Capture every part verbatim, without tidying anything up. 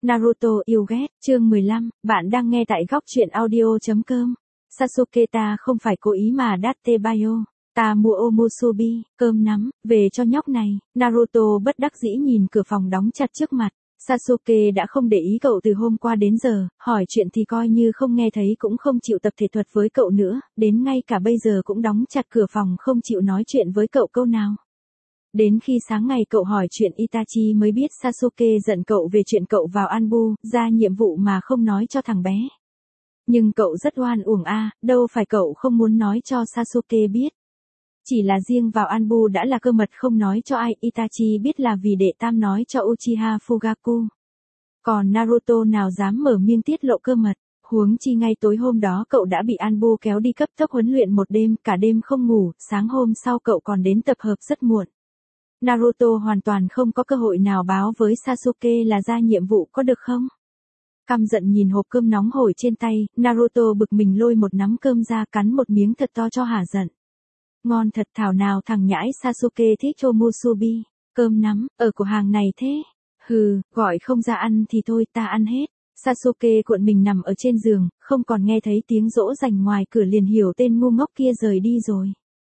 Naruto yêu ghét, chương mười lăm, bạn đang nghe tại góc truyện audio.com. Sasuke ta không phải cố ý mà Date Bayo, ta mua Omusubi, cơm nắm, về cho nhóc này. Naruto bất đắc dĩ nhìn cửa phòng đóng chặt trước mặt. Sasuke đã không để ý cậu từ hôm qua đến giờ, hỏi chuyện thì coi như không nghe thấy cũng không chịu tập thể thuật với cậu nữa, đến ngay cả bây giờ cũng đóng chặt cửa phòng không chịu nói chuyện với cậu câu nào. Đến khi sáng ngày cậu hỏi chuyện Itachi mới biết Sasuke giận cậu về chuyện cậu vào Anbu, ra nhiệm vụ mà không nói cho thằng bé. Nhưng cậu rất oan uổng a, à, đâu phải cậu không muốn nói cho Sasuke biết. Chỉ là riêng vào Anbu đã là cơ mật không nói cho ai, Itachi biết là vì đệ tam nói cho Uchiha Fugaku. Còn Naruto nào dám mở miệng tiết lộ cơ mật, huống chi ngay tối hôm đó cậu đã bị Anbu kéo đi cấp tốc huấn luyện một đêm, cả đêm không ngủ, sáng hôm sau cậu còn đến tập hợp rất muộn. Naruto hoàn toàn không có cơ hội nào báo với Sasuke là ra nhiệm vụ có được không? Căm giận nhìn hộp cơm nóng hổi trên tay, Naruto bực mình lôi một nắm cơm ra cắn một miếng thật to cho hả giận. Ngon thật, thảo nào thằng nhãi Sasuke thích Omusubi, cơm nắm, ở cửa hàng này thế. Hừ, gọi không ra ăn thì thôi, ta ăn hết. Sasuke cuộn mình nằm ở trên giường, không còn nghe thấy tiếng dỗ dành ngoài cửa liền hiểu tên ngu ngốc kia rời đi rồi.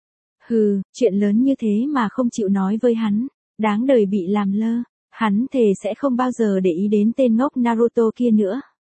Hừ, chuyện lớn như thế mà không chịu nói với hắn, đáng đời bị làm lơ, hắn thề sẽ không bao giờ để ý đến tên ngốc Naruto kia nữa.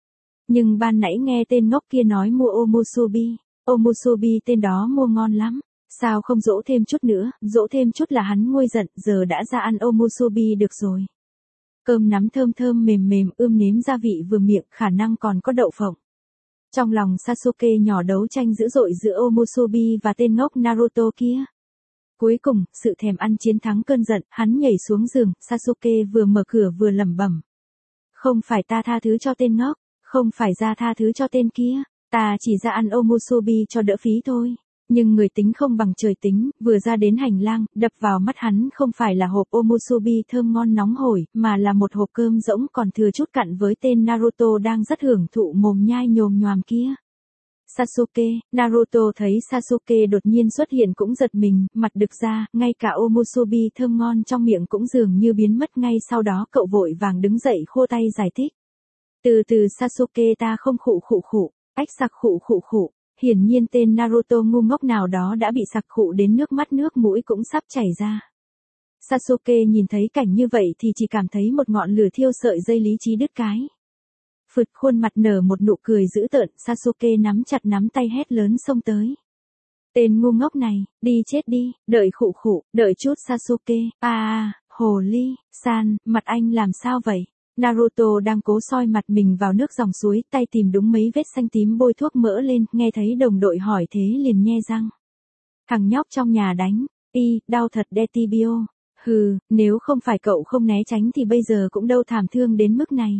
Nhưng ban nãy nghe tên ngốc kia nói mua Omusubi, Omusubi tên đó mua ngon lắm, sao không dỗ thêm chút nữa, dỗ thêm chút là hắn nguôi giận, giờ đã ra ăn Omusubi được rồi. Cơm nắm thơm thơm mềm mềm, ươm nếm gia vị vừa miệng, khả năng còn có đậu phộng. Trong lòng Sasuke nhỏ đấu tranh dữ dội giữa Omusubi và tên ngốc Naruto kia. Cuối cùng, sự thèm ăn chiến thắng cơn giận, hắn nhảy xuống giường, Sasuke vừa mở cửa vừa lẩm bẩm. Không phải ta tha thứ cho tên ngốc, không phải ra tha thứ cho tên kia, ta chỉ ra ăn Omusubi cho đỡ phí thôi. Nhưng người tính không bằng trời tính, vừa ra đến hành lang, đập vào mắt hắn không phải là hộp Omusubi thơm ngon nóng hổi, mà là một hộp cơm rỗng còn thừa chút cặn với tên Naruto đang rất hưởng thụ mồm nhai nhồm nhoàm kia. Sasuke, Naruto thấy Sasuke đột nhiên xuất hiện cũng giật mình, mặt đực ra, ngay cả Omusubi thơm ngon trong miệng cũng dường như biến mất ngay sau đó cậu vội vàng đứng dậy khô tay giải thích. Từ từ Sasuke ta không khụ khụ khụ, ách sặc khụ khụ khụ. Hiển nhiên tên Naruto ngu ngốc nào đó đã bị sặc khụ đến nước mắt nước mũi cũng sắp chảy ra. Sasuke nhìn thấy cảnh như vậy thì chỉ cảm thấy một ngọn lửa thiêu sợi dây lý trí đứt cái. Phụt, khuôn mặt nở một nụ cười dữ tợn, Sasuke nắm chặt nắm tay hét lớn xông tới. Tên ngu ngốc này, đi chết đi, đợi khụ khụ, đợi chút Sasuke, à, à hồ ly, san, mặt anh làm sao vậy? Naruto đang cố soi mặt mình vào nước dòng suối, tay tìm đúng mấy vết xanh tím bôi thuốc mỡ lên, nghe thấy đồng đội hỏi thế liền nhe răng. Thằng nhóc trong nhà đánh, y, đau thật Detibio. Hừ, nếu không phải cậu không né tránh thì bây giờ cũng đâu thảm thương đến mức này.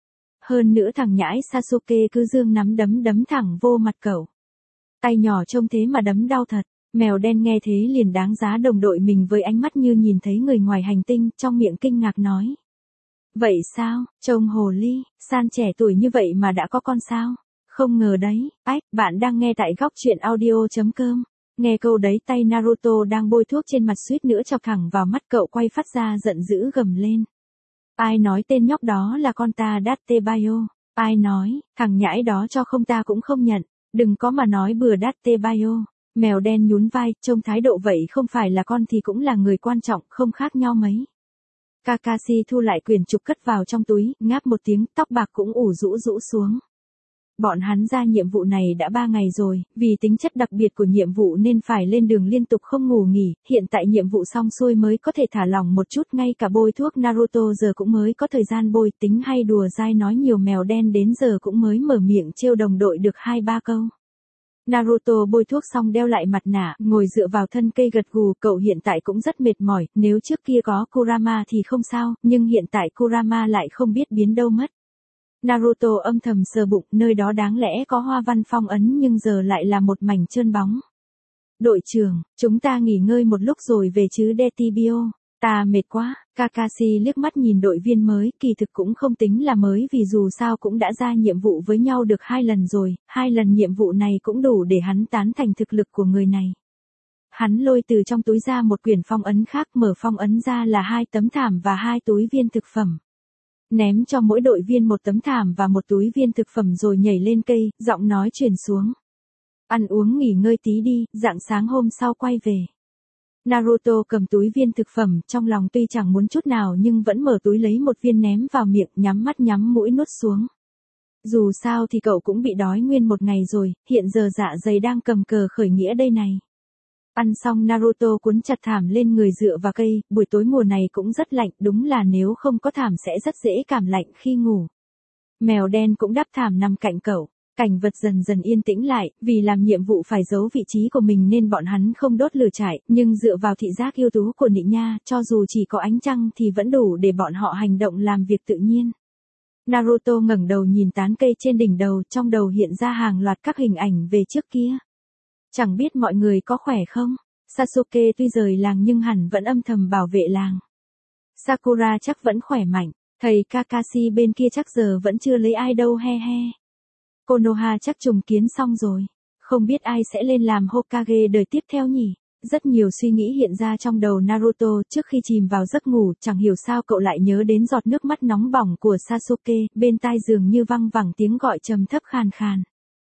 Hơn nữa thằng nhãi Sasuke cứ dương nắm đấm đấm thẳng vô mặt cậu. Tay nhỏ trông thế mà đấm đau thật. Mèo đen nghe thế liền đáng giá đồng đội mình với ánh mắt như nhìn thấy người ngoài hành tinh, trong miệng kinh ngạc nói. Vậy sao, trông hồ ly, san trẻ tuổi như vậy mà đã có con sao? Không ngờ đấy, ách, bạn đang nghe tại góc truyện audio.com. Nghe câu đấy tay Naruto đang bôi thuốc trên mặt suýt nữa chọc thẳng vào mắt cậu quay phát ra giận dữ gầm lên. Ai nói tên nhóc đó là con ta Date Bayo? Ai nói, thằng nhãi đó cho không ta cũng không nhận, đừng có mà nói bừa Date Bayo. Mèo đen nhún vai, trông thái độ vậy không phải là con thì cũng là người quan trọng, không khác nhau mấy. Kakashi thu lại quyển trục cất vào trong túi, ngáp một tiếng, tóc bạc cũng ủ rũ rũ xuống. Bọn hắn ra nhiệm vụ này đã ba ngày rồi, vì tính chất đặc biệt của nhiệm vụ nên phải lên đường liên tục không ngủ nghỉ, hiện tại nhiệm vụ xong xuôi mới có thể thả lỏng một chút, ngay cả bôi thuốc Naruto giờ cũng mới có thời gian bôi, tính hay đùa dai nói nhiều mèo đen đến giờ cũng mới mở miệng trêu đồng đội được hai ba câu. Naruto bôi thuốc xong đeo lại mặt nạ, ngồi dựa vào thân cây gật gù, cậu hiện tại cũng rất mệt mỏi, nếu trước kia có Kurama thì không sao, nhưng hiện tại Kurama lại không biết biến đâu mất. Naruto âm thầm sờ bụng, nơi đó đáng lẽ có hoa văn phong ấn nhưng giờ lại là một mảnh trơn bóng. Đội trưởng, chúng ta nghỉ ngơi một lúc rồi về chứ Detibio, ta mệt quá. Kakashi liếc mắt nhìn đội viên mới, kỳ thực cũng không tính là mới vì dù sao cũng đã ra nhiệm vụ với nhau được hai lần rồi, hai lần nhiệm vụ này cũng đủ để hắn tán thành thực lực của người này. Hắn lôi từ trong túi ra một quyển phong ấn khác, mở phong ấn ra là hai tấm thảm và hai túi viên thực phẩm. ném cho mỗi đội viên một tấm thảm và một túi viên thực phẩm rồi nhảy lên cây, giọng nói truyền xuống. Ăn uống nghỉ ngơi tí đi, rạng sáng hôm sau quay về. Naruto cầm túi viên thực phẩm, trong lòng tuy chẳng muốn chút nào nhưng vẫn mở túi lấy một viên ném vào miệng, nhắm mắt nhắm mũi nuốt xuống. Dù sao thì cậu cũng bị đói nguyên một ngày rồi, hiện giờ dạ dày đang cầm cờ khởi nghĩa đây này. Ăn xong Naruto cuốn chặt thảm lên người dựa vào cây, buổi tối mùa này cũng rất lạnh, đúng là nếu không có thảm sẽ rất dễ cảm lạnh khi ngủ. Mèo đen cũng đắp thảm nằm cạnh cậu. Cảnh vật dần dần yên tĩnh lại, vì làm nhiệm vụ phải giấu vị trí của mình nên bọn hắn không đốt lửa trại, nhưng dựa vào thị giác ưu tú của Nị Nha, cho dù chỉ có ánh trăng thì vẫn đủ để bọn họ hành động làm việc tự nhiên. Naruto ngẩng đầu nhìn tán cây trên đỉnh đầu, trong đầu hiện ra hàng loạt các hình ảnh về trước kia. Chẳng biết mọi người có khỏe không? Sasuke tuy rời làng nhưng hẳn vẫn âm thầm bảo vệ làng. Sakura chắc vẫn khỏe mạnh, thầy Kakashi bên kia chắc giờ vẫn chưa lấy ai đâu he he. Konoha chắc trùng kiến xong rồi. Không biết ai sẽ lên làm Hokage đời tiếp theo nhỉ? Rất nhiều suy nghĩ hiện ra trong đầu Naruto trước khi chìm vào giấc ngủ, chẳng hiểu sao cậu lại nhớ đến giọt nước mắt nóng bỏng của Sasuke, bên tai dường như văng vẳng tiếng gọi trầm thấp khàn khàn.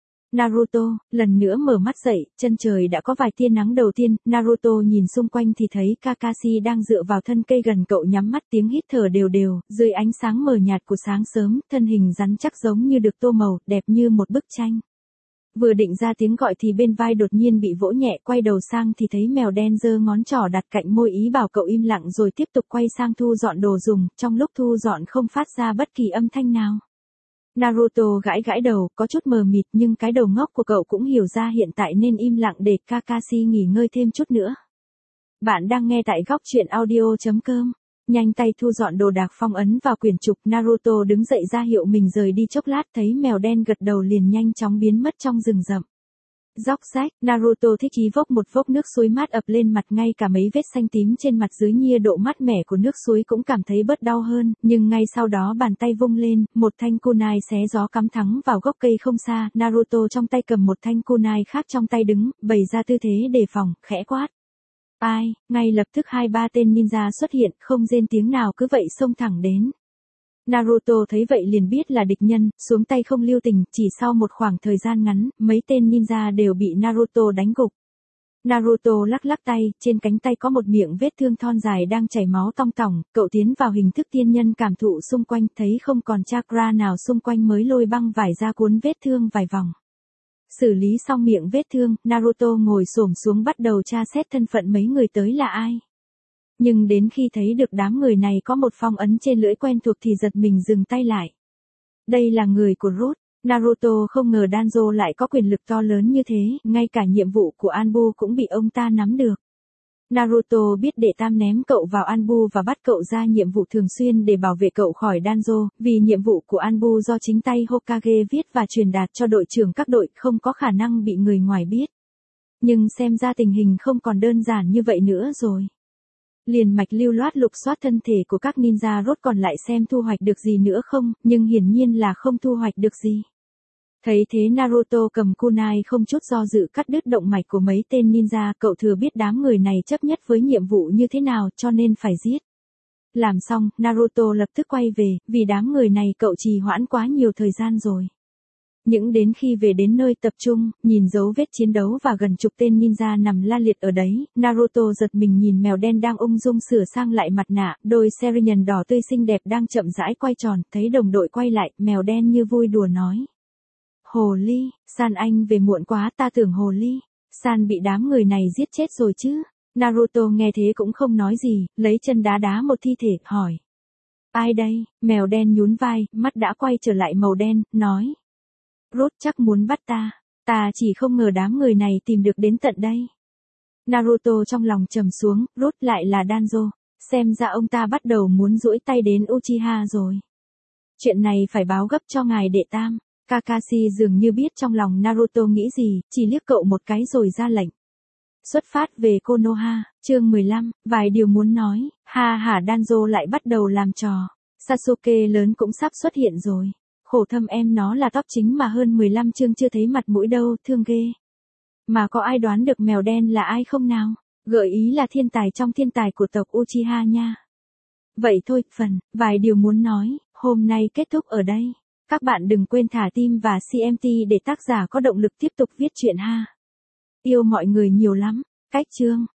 Naruto, lần nữa mở mắt dậy, chân trời đã có vài tia nắng đầu tiên, Naruto nhìn xung quanh thì thấy Kakashi đang dựa vào thân cây gần cậu nhắm mắt tiếng hít thở đều đều, dưới ánh sáng mờ nhạt của sáng sớm, thân hình rắn chắc giống như được tô màu, đẹp như một bức tranh. Vừa định ra tiếng gọi thì bên vai đột nhiên bị vỗ nhẹ, quay đầu sang thì thấy mèo đen giơ ngón trỏ đặt cạnh môi ý bảo cậu im lặng rồi tiếp tục quay sang thu dọn đồ dùng, trong lúc thu dọn không phát ra bất kỳ âm thanh nào. Naruto gãi gãi đầu, có chút mờ mịt nhưng cái đầu ngốc của cậu cũng hiểu ra hiện tại nên im lặng để Kakashi nghỉ ngơi thêm chút nữa. Bạn đang nghe tại góc truyện audio chấm com. Nhanh tay thu dọn đồ đạc phong ấn vào quyển trục, Naruto đứng dậy ra hiệu mình rời đi chốc lát, thấy mèo đen gật đầu liền nhanh chóng biến mất trong rừng rậm. Dốc rách, Naruto thích chí vốc một vốc nước suối mát ập lên mặt, ngay cả mấy vết xanh tím trên mặt dưới nhia độ mát mẻ của nước suối cũng cảm thấy bớt đau hơn, nhưng ngay sau đó bàn tay vung lên, một thanh kunai xé gió cắm thẳng vào gốc cây không xa, Naruto trong tay cầm một thanh kunai khác trong tay đứng, bày ra tư thế đề phòng, khẽ quát. Ai, ngay lập tức hai ba tên ninja xuất hiện, không rên tiếng nào cứ vậy xông thẳng đến. Naruto thấy vậy liền biết là địch nhân, xuống tay không lưu tình, chỉ sau một khoảng thời gian ngắn, mấy tên ninja đều bị Naruto đánh gục. Naruto lắc lắc tay, trên cánh tay có một miệng vết thương thon dài đang chảy máu tong tỏng, cậu tiến vào hình thức tiên nhân cảm thụ xung quanh, thấy không còn chakra nào xung quanh mới lôi băng vải ra cuốn vết thương vài vòng. Xử lý xong miệng vết thương, Naruto ngồi xổm xuống bắt đầu tra xét thân phận mấy người tới là ai. Nhưng đến khi thấy được đám người này có một phong ấn trên lưỡi quen thuộc thì giật mình dừng tay lại. Đây là người của Root. Naruto không ngờ Danzo lại có quyền lực to lớn như thế, ngay cả nhiệm vụ của Anbu cũng bị ông ta nắm được. Naruto biết đệ tam ném cậu vào Anbu và bắt cậu ra nhiệm vụ thường xuyên để bảo vệ cậu khỏi Danzo, vì nhiệm vụ của Anbu do chính tay Hokage viết và truyền đạt cho đội trưởng các đội, không có khả năng bị người ngoài biết. Nhưng xem ra tình hình không còn đơn giản như vậy nữa rồi. Liền mạch lưu loát lục soát thân thể của các ninja rốt còn lại xem thu hoạch được gì nữa không, nhưng hiển nhiên là không thu hoạch được gì. Thấy thế Naruto cầm kunai không chút do dự cắt đứt động mạch của mấy tên ninja, cậu thừa biết đám người này chấp nhất với nhiệm vụ như thế nào cho nên phải giết. Làm xong, Naruto lập tức quay về, vì đám người này cậu trì hoãn quá nhiều thời gian rồi. Những đến khi về đến nơi tập trung, nhìn dấu vết chiến đấu và gần chục tên ninja nằm la liệt ở đấy, Naruto giật mình nhìn mèo đen đang ung dung sửa sang lại mặt nạ, đôi Serian đỏ tươi xinh đẹp đang chậm rãi quay tròn, thấy đồng đội quay lại, mèo đen như vui đùa nói. Hồ ly, San anh về muộn quá, ta tưởng hồ ly, San bị đám người này giết chết rồi chứ. Naruto nghe thế cũng không nói gì, lấy chân đá đá một thi thể, hỏi. Ai đây? Mèo đen nhún vai, mắt đã quay trở lại màu đen, nói. Rốt chắc muốn bắt ta, ta chỉ không ngờ đám người này tìm được đến tận đây. Naruto trong lòng trầm xuống, rốt lại là Danzo, xem ra ông ta bắt đầu muốn duỗi tay đến Uchiha rồi. Chuyện này phải báo gấp cho ngài đệ tam. Kakashi dường như biết trong lòng Naruto nghĩ gì, chỉ liếc cậu một cái rồi ra lệnh. Xuất phát về Konoha, chương mười lăm, vài điều muốn nói, ha hả Danzo lại bắt đầu làm trò. Sasuke lớn cũng sắp xuất hiện rồi. Khổ thâm em nó là top chính mà hơn mười lăm chương chưa thấy mặt mũi đâu, thương ghê. Mà có ai đoán được mèo đen là ai không nào? Gợi ý là thiên tài trong thiên tài của tộc Uchiha nha. Vậy thôi, phần, vài điều muốn nói, hôm nay kết thúc ở đây. Các bạn đừng quên thả tim và xê em tê để tác giả có động lực tiếp tục viết truyện ha. Yêu mọi người nhiều lắm. Cách chương